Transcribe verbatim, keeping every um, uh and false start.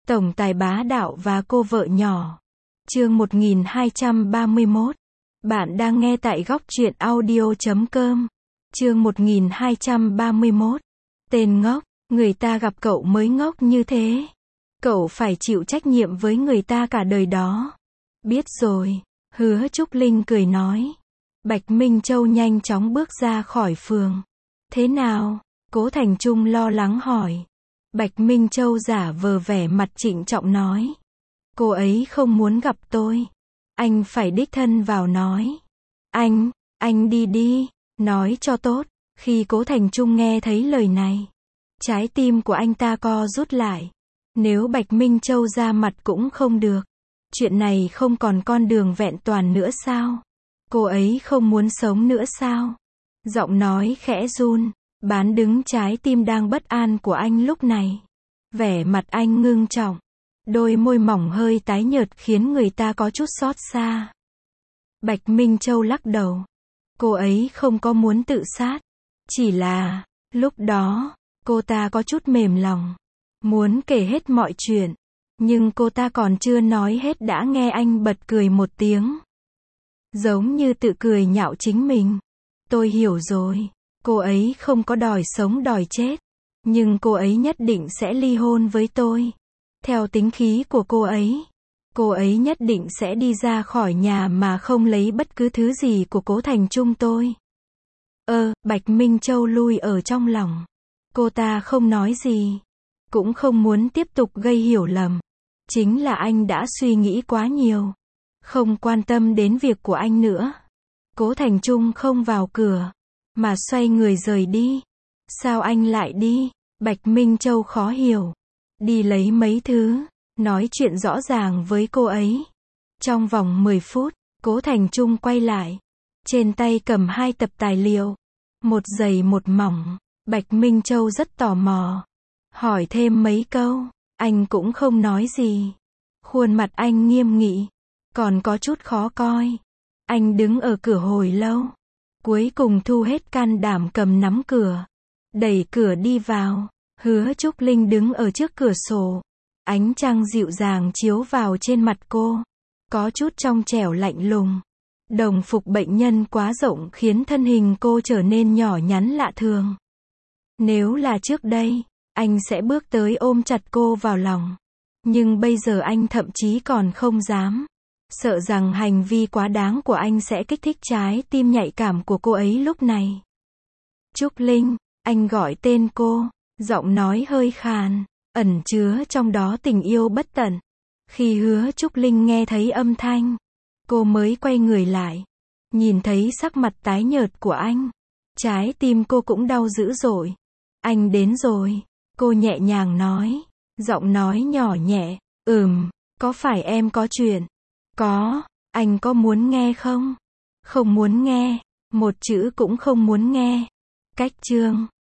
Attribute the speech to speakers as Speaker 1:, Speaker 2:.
Speaker 1: Tổng tài bá đạo và cô vợ nhỏ. Chương một nghìn hai trăm ba mươi mốt. Bạn đang nghe tại góc truyện audio chấm com. Chương một nghìn hai trăm ba mươi mốt. Tên ngốc, người ta gặp cậu mới ngốc như thế. Cậu phải chịu trách nhiệm với người ta cả đời đó. Biết rồi, Hứa Trúc Linh cười nói. Bạch Minh Châu nhanh chóng bước ra khỏi phường. Thế nào? Cố Thành Trung lo lắng hỏi. Bạch Minh Châu giả vờ vẻ mặt trịnh trọng nói. Cô ấy không muốn gặp tôi. Anh phải đích thân vào nói. Anh, anh đi đi, nói cho tốt. Khi Cố Thành Trung nghe thấy lời này, trái tim của anh ta co rút lại. Nếu Bạch Minh Châu ra mặt cũng không được. Chuyện này không còn con đường vẹn toàn nữa sao? Cô ấy không muốn sống nữa sao? Giọng nói khẽ run, bán đứng trái tim đang bất an của anh lúc này. Vẻ mặt anh ngưng trọng, đôi môi mỏng hơi tái nhợt khiến người ta có chút xót xa. Bạch Minh Châu lắc đầu. Cô ấy không có muốn tự sát. Chỉ là, lúc đó, cô ta có chút mềm lòng. Muốn kể hết mọi chuyện. Nhưng cô ta còn chưa nói hết đã nghe anh bật cười một tiếng. Giống như tự cười nhạo chính mình. Tôi hiểu rồi. Cô ấy không có đòi sống đòi chết. Nhưng cô ấy nhất định sẽ ly hôn với tôi. Theo tính khí của cô ấy, cô ấy nhất định sẽ đi ra khỏi nhà mà không lấy bất cứ thứ gì của Cố Thành Trung tôi. Ơ, Bạch Minh Châu lui ở trong lòng. Cô ta không nói gì. Cũng không muốn tiếp tục gây hiểu lầm. Chính là anh đã suy nghĩ quá nhiều. Không quan tâm đến việc của anh nữa. Cố Thành Trung không vào cửa, mà xoay người rời đi. Sao anh lại đi? Bạch Minh Châu khó hiểu. Đi lấy mấy thứ, nói chuyện rõ ràng với cô ấy. Trong vòng mười phút, Cố Thành Trung quay lại. Trên tay cầm hai tập tài liệu. Một dày một mỏng. Bạch Minh Châu rất tò mò. Hỏi thêm mấy câu. Anh cũng không nói gì. Khuôn mặt anh nghiêm nghị. Còn có chút khó coi. Anh đứng ở cửa hồi lâu. Cuối cùng thu hết can đảm cầm nắm cửa. Đẩy cửa đi vào. Hứa Trúc Linh đứng ở trước cửa sổ. Ánh trăng dịu dàng chiếu vào trên mặt cô. Có chút trong trẻo lạnh lùng. Đồng phục bệnh nhân quá rộng khiến thân hình cô trở nên nhỏ nhắn lạ thường. Nếu là trước đây, anh sẽ bước tới ôm chặt cô vào lòng. Nhưng bây giờ anh thậm chí còn không dám. Sợ rằng hành vi quá đáng của anh sẽ kích thích trái tim nhạy cảm của cô ấy lúc này. Trúc Linh, anh gọi tên cô, giọng nói hơi khàn, ẩn chứa trong đó tình yêu bất tận. Khi Hứa Trúc Linh nghe thấy âm thanh, cô mới quay người lại, nhìn thấy sắc mặt tái nhợt của anh. Trái tim cô cũng đau dữ dội. Anh đến rồi, cô nhẹ nhàng nói, giọng nói nhỏ nhẹ, ừm, có phải em có chuyện? Có, anh có muốn nghe không? Không muốn nghe, một chữ cũng không muốn nghe. Cách chương